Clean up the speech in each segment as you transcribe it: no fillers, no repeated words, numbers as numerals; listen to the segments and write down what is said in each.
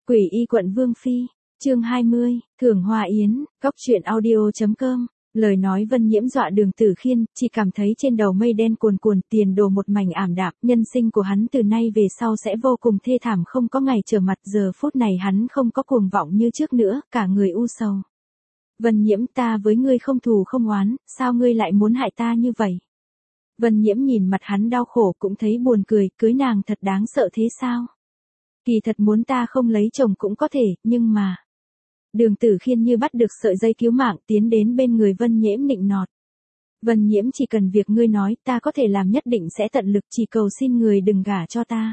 Quỷ y quận Vương Phi, chương 20, Thưởng Hoa Yến, Cóc truyện audio.com. Lời nói Vân Nhiễm dọa Đường Tử Khiên, chỉ cảm thấy trên đầu mây đen cuồn cuồn, tiền đồ một mảnh ảm đạm, nhân sinh của hắn từ nay về sau sẽ vô cùng thê thảm, không có ngày trở mặt. Giờ phút này hắn không có cuồng vọng như trước nữa, cả người u sầu. Vân Nhiễm, ta với ngươi không thù không oán, sao ngươi lại muốn hại ta như vậy? Vân Nhiễm nhìn mặt hắn đau khổ cũng thấy buồn cười, cưới nàng thật đáng sợ thế sao? Kỳ thật muốn ta không lấy chồng cũng có thể, nhưng mà... Đường Tử Khiên như bắt được sợi dây cứu mạng, tiến đến bên người Vân Nhiễm nịnh nọt. Vân Nhiễm, chỉ cần việc ngươi nói, ta có thể làm, nhất định sẽ tận lực, chỉ cầu xin người đừng gả cho ta.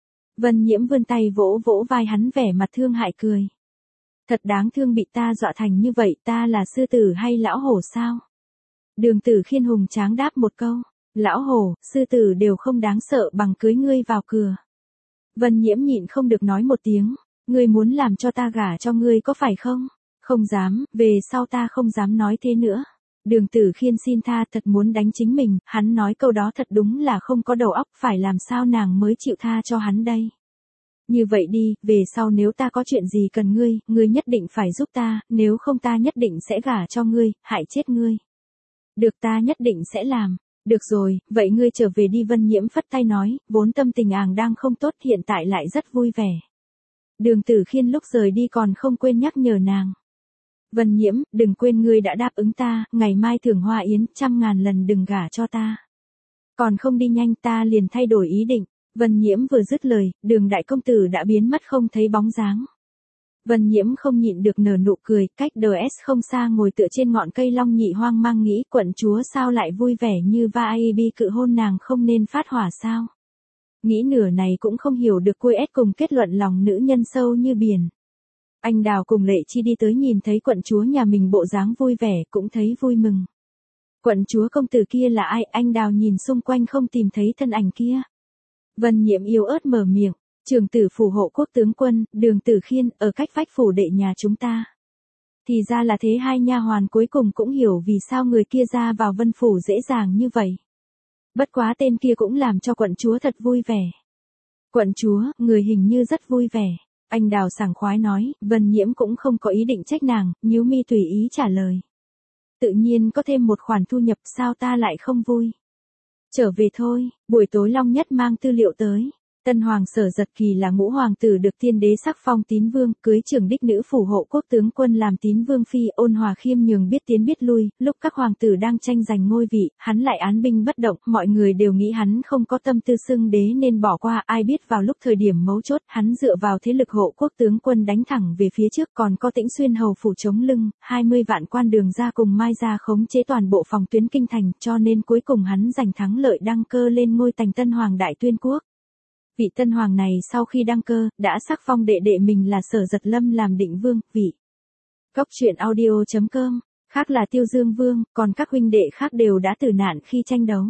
Vân Nhiễm vươn tay vỗ vỗ vai hắn, vẻ mặt thương hại cười. Thật đáng thương, bị ta dọa thành như vậy, ta là sư tử hay lão hổ sao? Đường Tử Khiên hùng tráng đáp một câu, lão hổ, sư tử đều không đáng sợ bằng cưới ngươi vào cửa. Vân Nhiễm nhịn không được nói một tiếng, ngươi muốn làm cho ta gả cho ngươi có phải không? Không dám, về sau ta không dám nói thế nữa. Đường Tử Khiên xin tha, thật muốn đánh chính mình, hắn nói câu đó thật đúng là không có đầu óc, phải làm sao nàng mới chịu tha cho hắn đây? Như vậy đi, về sau nếu ta có chuyện gì cần ngươi, ngươi nhất định phải giúp ta, nếu không ta nhất định sẽ gả cho ngươi, hại chết ngươi. Được, ta nhất định sẽ làm. Được rồi, vậy ngươi trở về đi. Vân Nhiễm phất tay nói, vốn tâm tình nàng đang không tốt, hiện tại lại rất vui vẻ. Đường Tử Khiên lúc rời đi còn không quên nhắc nhở nàng. Vân Nhiễm, đừng quên ngươi đã đáp ứng ta, ngày mai thưởng Hoa Yến, 100.000 lần đừng gả cho ta. Còn không đi nhanh, ta liền thay đổi ý định. Vân Nhiễm vừa dứt lời, Đường đại công tử đã biến mất không thấy bóng dáng. Vân Nhiễm không nhịn được nở nụ cười, cách DS không xa ngồi tựa trên ngọn cây long nhị hoang mang nghĩ, quận chúa sao lại vui vẻ như Vaibi cự hôn nàng, không nên phát hỏa sao? Nghĩ nửa này cũng không hiểu được quê S cùng kết luận lòng nữ nhân sâu như biển. Anh Đào cùng Lệ Chi đi tới nhìn thấy quận chúa nhà mình bộ dáng vui vẻ, cũng thấy vui mừng. Quận chúa công tử kia là ai? Anh Đào nhìn xung quanh không tìm thấy thân ảnh kia. Vân Nhiễm yếu ớt mở miệng, trưởng tử phủ hộ quốc tướng quân, Đường Tử Khiên, ở cách vách phủ đệ nhà chúng ta. Thì ra là thế. Hai nha hoàn cuối cùng cũng hiểu vì sao người kia ra vào Vân phủ dễ dàng như vậy. Bất quá tên kia cũng làm cho quận chúa thật vui vẻ. Quận chúa, người hình như rất vui vẻ. Anh Đào sảng khoái nói, Vân Nhiễm cũng không có ý định trách nàng, nhíu mi tùy ý trả lời. Tự nhiên có thêm một khoản thu nhập, sao ta lại không vui. Trở về thôi. Buổi tối Long Nhất mang tư liệu tới. Tân hoàng Sở Giật Kỳ là ngũ hoàng tử được tiên đế sắc phong tín vương, cưới trưởng đích nữ phủ hộ quốc tướng quân làm tín vương phi, ôn hòa khiêm nhường, biết tiến biết lui. Lúc các hoàng tử đang tranh giành ngôi vị, hắn lại án binh bất động, mọi người đều nghĩ hắn không có tâm tư xưng đế nên bỏ qua. Ai biết vào lúc thời điểm mấu chốt, hắn dựa vào thế lực hộ quốc tướng quân đánh thẳng về phía trước, còn có Tĩnh Xuyên hầu phủ chống lưng, 20 vạn quan Đường gia cùng Mai gia khống chế toàn bộ phòng tuyến kinh thành, cho nên cuối cùng hắn giành thắng lợi, đăng cơ lên ngôi thành tân hoàng Đại Tuyên quốc. Vị tân hoàng này sau khi đăng cơ, đã sắc phong đệ đệ mình là Sở Giật Lâm làm định vương, vị. Cóc truyện audio.com, khác là Tiêu Dương Vương, còn các huynh đệ khác đều đã tử nạn khi tranh đấu.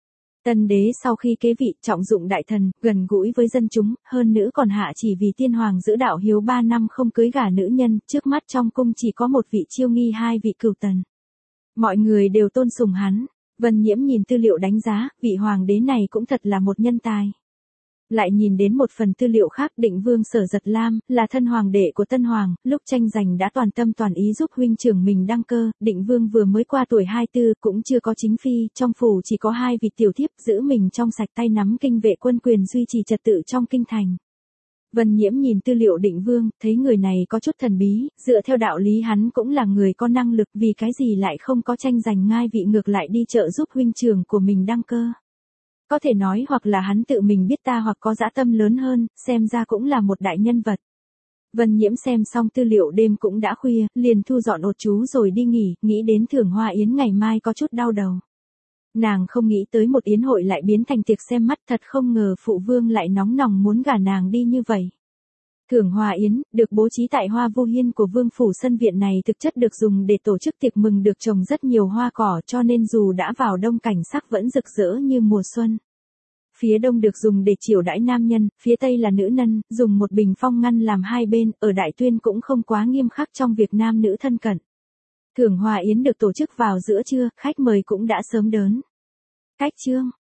Tân đế sau khi kế vị, trọng dụng đại thần, gần gũi với dân chúng, hơn nữa còn hạ chỉ vì tiên hoàng giữ đạo hiếu 3 năm không cưới gả nữ nhân, trước mắt trong cung chỉ có một vị Chiêu Nghi, 2 vị Cửu Tần. Mọi người đều tôn sùng hắn. Vân Nhiễm nhìn tư liệu đánh giá, vị hoàng đế này cũng thật là một nhân tài. Lại nhìn đến một phần tư liệu khác, định vương Sở Giật Lam, là thân hoàng đệ của tân hoàng, lúc tranh giành đã toàn tâm toàn ý giúp huynh trưởng mình đăng cơ, định vương vừa mới qua tuổi 24, cũng chưa có chính phi, trong phủ chỉ có 2 vị tiểu thiếp, giữ mình trong sạch, tay nắm kinh vệ quân quyền, duy trì trật tự trong kinh thành. Vân Nhiễm nhìn tư liệu định vương, thấy người này có chút thần bí, dựa theo đạo lý hắn cũng là người có năng lực, vì cái gì lại không có tranh giành ngai vị, ngược lại đi trợ giúp huynh trưởng của mình đăng cơ. Có thể nói hoặc là hắn tự mình biết ta, hoặc có dã tâm lớn hơn, xem ra cũng là một đại nhân vật. Vân Nhiễm xem xong tư liệu đêm cũng đã khuya, liền thu dọn ột chú rồi đi nghỉ, nghĩ đến thưởng Hoa Yến ngày mai có chút đau đầu. Nàng không nghĩ tới một yến hội lại biến thành tiệc xem mắt, thật không ngờ phụ vương lại nóng nòng muốn gả nàng đi như vậy. Thưởng Hoa Yến, được bố trí tại Hoa Vu Hiên của vương phủ. Sân viện này thực chất được dùng để tổ chức tiệc mừng, được trồng rất nhiều hoa cỏ, cho nên dù đã vào đông cảnh sắc vẫn rực rỡ như mùa xuân. Phía đông được dùng để chiêu đãi nam nhân, phía tây là nữ nhân, dùng một bình phong ngăn làm hai bên, ở Đại Tuyên cũng không quá nghiêm khắc trong việc nam nữ thân cận. Thưởng Hoa Yến được tổ chức vào giữa trưa, khách mời cũng đã sớm đến. Cách chương